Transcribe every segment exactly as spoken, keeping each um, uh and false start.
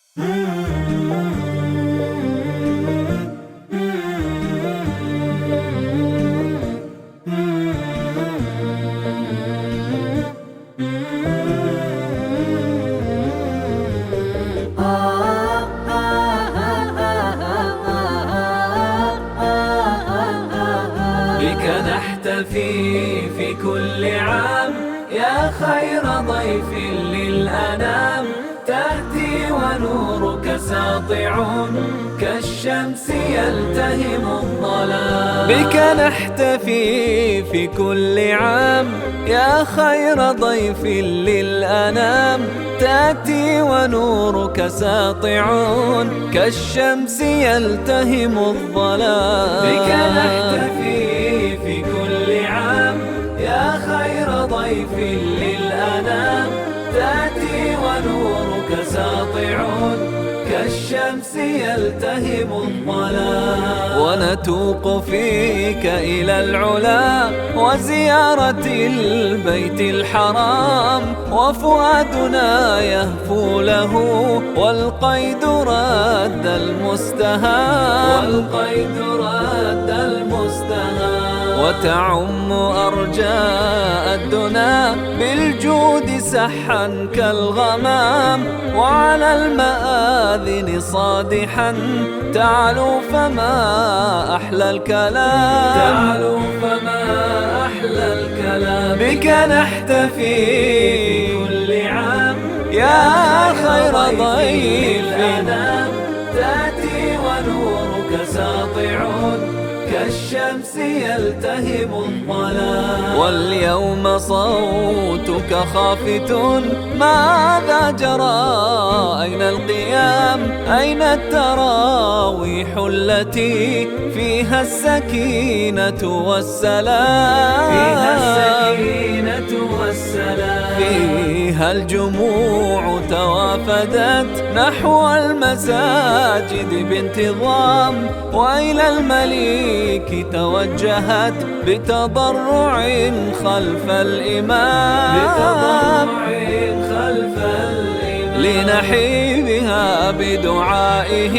بك نحتفي في كل عام يا خير ضيف للأنام، تأتي ونورك ساطع كالشمس يلتهم الظلام. بك نحتفي في كل عام يا خير ضيف للأنام، تأتي ونورك ساطع كالشمس يلتهم الظلام. بك نحتفي في كل عام يا خير ضيف للأنام، تأتي ونورك ساطع كالشمس يلتهم الظلام. ونتوق فيك إلى العلا وزيارة البيت الحرام، وفؤادنا يهفو له والقيد رد المستهام، والقيد رد المستهام. وتعم أرجاء الدنا بالجود سحا كالغمام، وعلى المآذن صادحا تعلو فما أحلى الكلام، تعلو فما أحلى الكلام. بك نحتفي في كل عام يا خير ضيف للأنام، تأتي ونورك ساطع كالشمس يلتهم الظلام. واليوم صوتك خافت، ماذا جرى؟ أين القيام؟ أين التراويح التي فيها السكينة والسلام؟ فيها السكينة والسلام. فيها الجموع توافدت نحو المساجد بانتظام، وإلى المليك توجهت بتضرع خلف الإمام، بتضرع خلف الإمام. لنحي بها بدعائه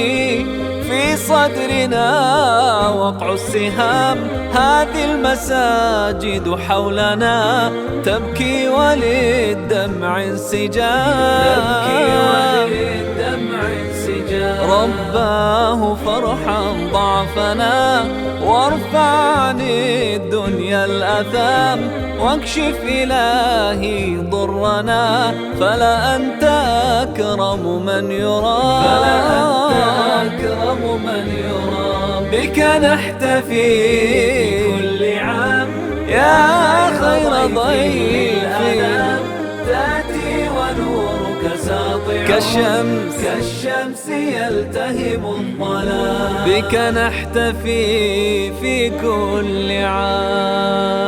في صدرنا وقع السهام. هذه المساجد حولنا تبكي وللدمع انسجام، تبكي وللدمع انسجام. رباه فرحا ضعفنا وارفع عن الدنيا الأثام، واكشف إلهي ضرنا فلا أنت أكرم من يرام، فلا أنت أكرم من يرام. بك نحتفي كل عام يا خير ضيف للأنام، تأتي ونورك ساطع كالشمس كالشمس يلتهم الظلام. بك نحتفي في كل عام.